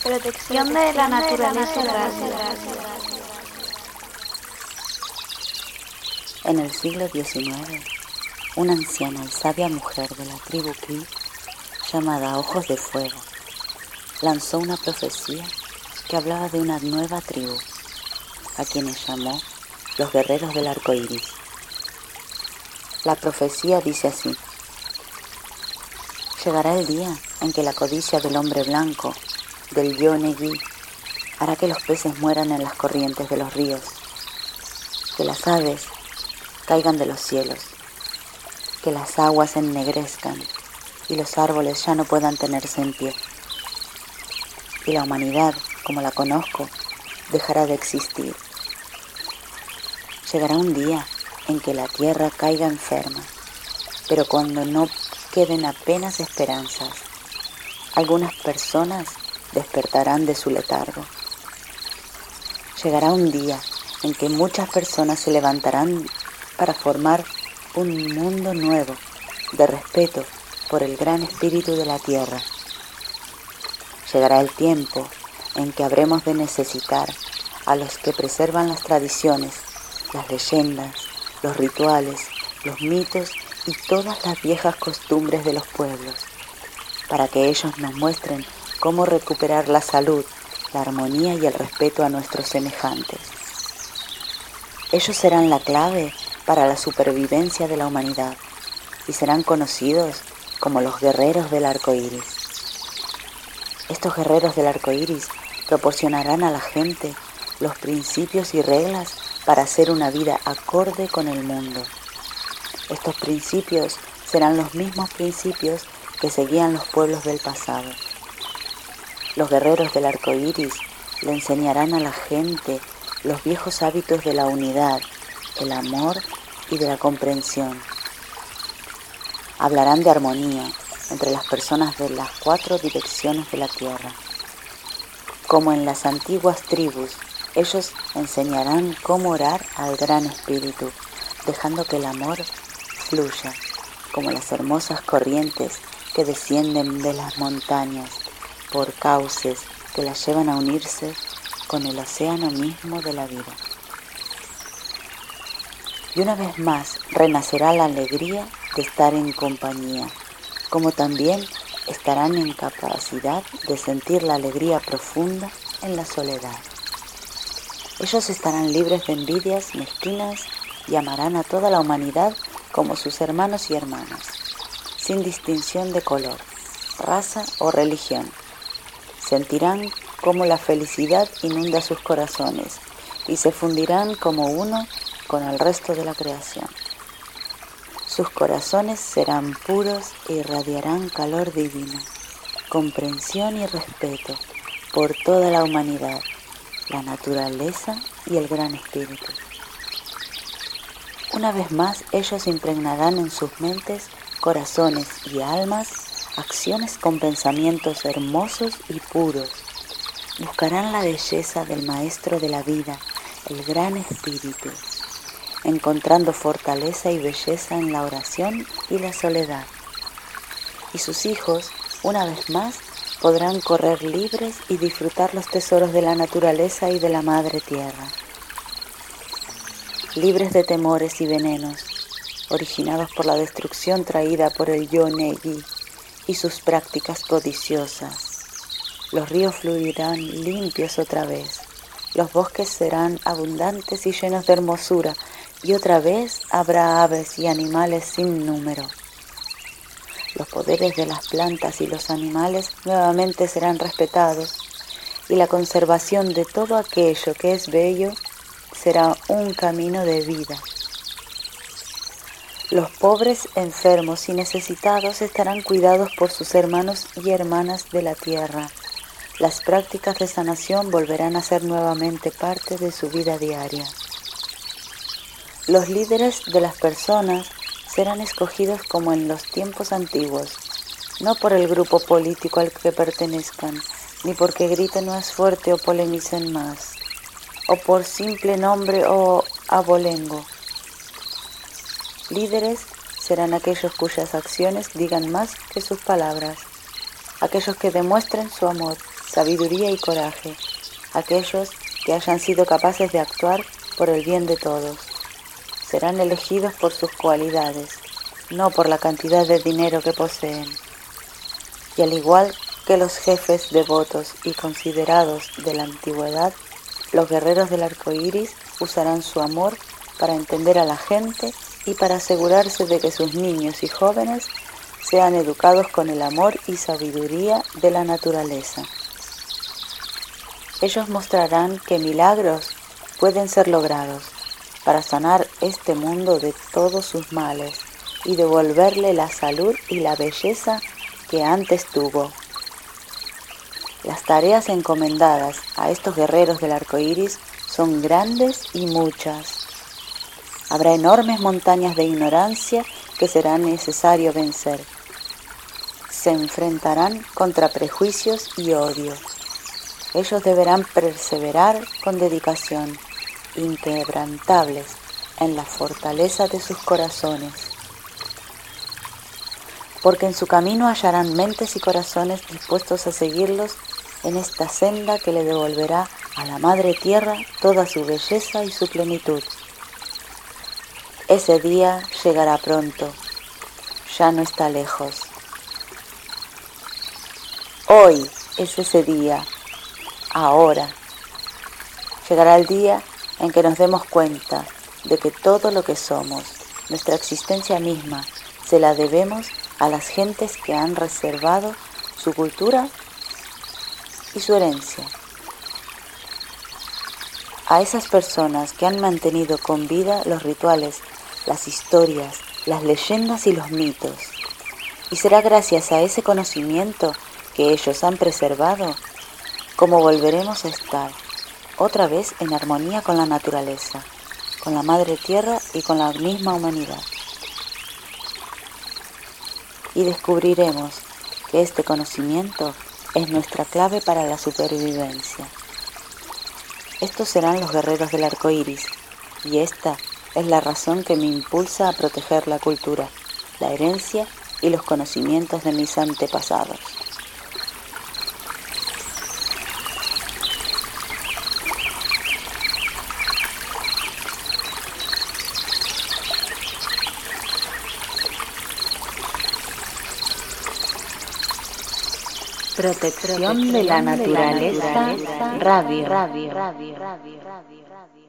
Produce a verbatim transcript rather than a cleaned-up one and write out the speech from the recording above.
Protección de la naturaleza. En el siglo diecinueve, una anciana y sabia mujer de la tribu Cree, llamada Ojos de Fuego, lanzó una profecía que hablaba de una nueva tribu, a quienes llamó los guerreros del arco iris. La profecía dice así: llegará el día en que la codicia del hombre blanco, del Yo-Negi, hará que los peces mueran en las corrientes de los ríos, que las aves caigan de los cielos, que las aguas se ennegrezcan y los árboles ya no puedan tenerse en pie. Y la humanidad, como la conozco, dejará de existir. Llegará un día en que la tierra caiga enferma, pero cuando no queden apenas esperanzas, algunas personas despertarán de su letargo. Llegará un día en que muchas personas se levantarán para formar un mundo nuevo de respeto por el gran espíritu de la tierra. Llegará el tiempo en que habremos de necesitar a los que preservan las tradiciones, las leyendas, los rituales, los mitos y todas las viejas costumbres de los pueblos, para que ellos nos muestren cómo recuperar la salud, la armonía y el respeto a nuestros semejantes. Ellos serán la clave para la supervivencia de la humanidad y serán conocidos como los guerreros del arco iris. Estos guerreros del arco iris proporcionarán a la gente los principios y reglas para hacer una vida acorde con el mundo. Estos principios serán los mismos principios que seguían los pueblos del pasado. Los guerreros del arco iris le enseñarán a la gente los viejos hábitos de la unidad, el amor y de la comprensión. Hablarán de armonía entre las personas de las cuatro direcciones de la tierra. Como en las antiguas tribus, ellos enseñarán cómo orar al Gran Espíritu, dejando que el amor fluya como las hermosas corrientes que descienden de las montañas por cauces que las llevan a unirse con el océano mismo de la vida. Y una vez más renacerá la alegría de estar en compañía, como también estarán en capacidad de sentir la alegría profunda en la soledad. Ellos estarán libres de envidias mezquinas y amarán a toda la humanidad como sus hermanos y hermanas, sin distinción de color, raza o religión. Sentirán cómo la felicidad inunda sus corazones y se fundirán como uno con el resto de la creación. Sus corazones serán puros e irradiarán calor divino, comprensión y respeto por toda la humanidad, la naturaleza y el gran espíritu. Una vez más, ellos impregnarán en sus mentes, corazones y almas acciones con pensamientos hermosos y puros. Buscarán la belleza del Maestro de la vida, el gran espíritu, encontrando fortaleza y belleza en la oración y la soledad. Y sus hijos, una vez más, podrán correr libres y disfrutar los tesoros de la naturaleza y de la Madre Tierra. Libres de temores y venenos, originados por la destrucción traída por el Yo-Negi y sus prácticas codiciosas. Los ríos fluirán limpios otra vez, los bosques serán abundantes y llenos de hermosura, y otra vez habrá aves y animales sin número. Los poderes de las plantas y los animales nuevamente serán respetados, y la conservación de todo aquello que es bello será un camino de vida. Los pobres, enfermos y necesitados estarán cuidados por sus hermanos y hermanas de la tierra. Las prácticas de sanación volverán a ser nuevamente parte de su vida diaria. Los líderes de las personas serán escogidos como en los tiempos antiguos, no por el grupo político al que pertenezcan, ni porque griten más fuerte o polemicen más, o por simple nombre o abolengo. Líderes serán aquellos cuyas acciones digan más que sus palabras, aquellos que demuestren su amor sabiduría y coraje, aquellos que hayan sido capaces de actuar por el bien de todos. Serán elegidos por sus cualidades, no por la cantidad de dinero que poseen. Y al igual que los jefes devotos y considerados de la antigüedad, los guerreros del arco iris usarán su amor para entender a la gente y para asegurarse de que sus niños y jóvenes sean educados con el amor y sabiduría de la naturaleza. Ellos mostrarán que milagros pueden ser logrados para sanar este mundo de todos sus males y devolverle la salud y la belleza que antes tuvo. Las tareas encomendadas a estos guerreros del arco iris son grandes y muchas. Habrá enormes montañas de ignorancia que será necesario vencer. Se enfrentarán contra prejuicios y odio. Ellos deberán perseverar con dedicación, inquebrantables en la fortaleza de sus corazones. Porque en su camino hallarán mentes y corazones dispuestos a seguirlos en esta senda que le devolverá a la Madre Tierra toda su belleza y su plenitud. Ese día llegará pronto, ya no está lejos. Hoy es ese día, ahora. Llegará el día en que nos demos cuenta de que todo lo que somos, nuestra existencia misma, se la debemos a las gentes que han reservado su cultura y su herencia. A esas personas que han mantenido con vida los rituales, las historias, las leyendas y los mitos. Y será gracias a ese conocimiento que ellos han preservado como volveremos a estar otra vez en armonía con la naturaleza, con la Madre Tierra y con la misma humanidad. Y descubriremos que este conocimiento es nuestra clave para la supervivencia. Estos serán los guerreros del arco iris, y esta es la razón que me impulsa a proteger la cultura, la herencia y los conocimientos de mis antepasados. Protección de la naturaleza, radio.